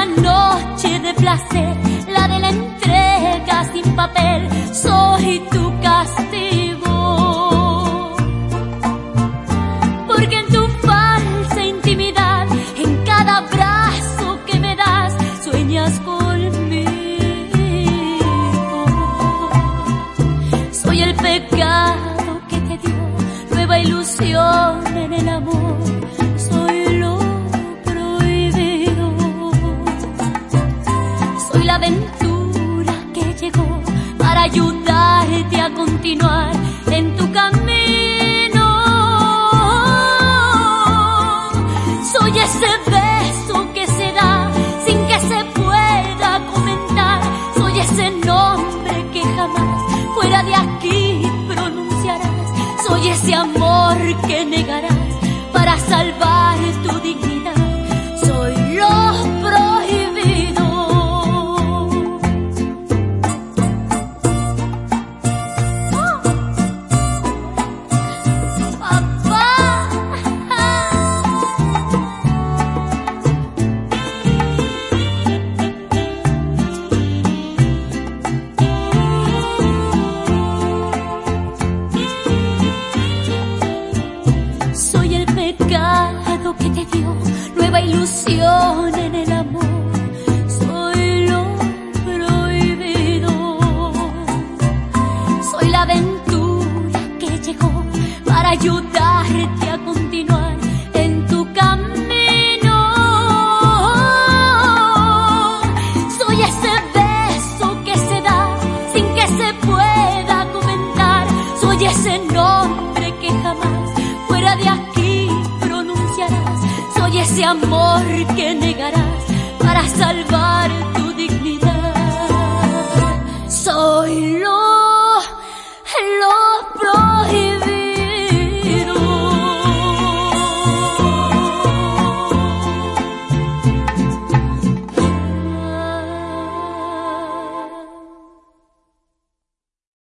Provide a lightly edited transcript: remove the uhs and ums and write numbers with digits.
la noche de placer, la de la entrega sin papel, soy tu castigo. Porque en tu falsa intimidad, en cada abrazo que me das, sueñas conmigo. Soy el pecado que te dio nueva ilusión en el amor, soy lo prohibido. Soy la aventura que llegó para ayudarte a continuar en tu camino. Soy ese beso que se da sin que se pueda comentar, soy ese nombre que jamás fuera de aquí pronunciarás, soy ese amor que negarás para salvar tu dignidad, soy lo prohibido. Papá, soy el pecado que te dio nueva ilusión en el amor, soy lo prohibido. Soy la aventura que llegó para ayudarte a continuar en tu camino. Soy ese beso que se da sin que se pueda comentar, soy ese nombre que jamás fuera de aquí pronunciarás, soy ese amor que negarás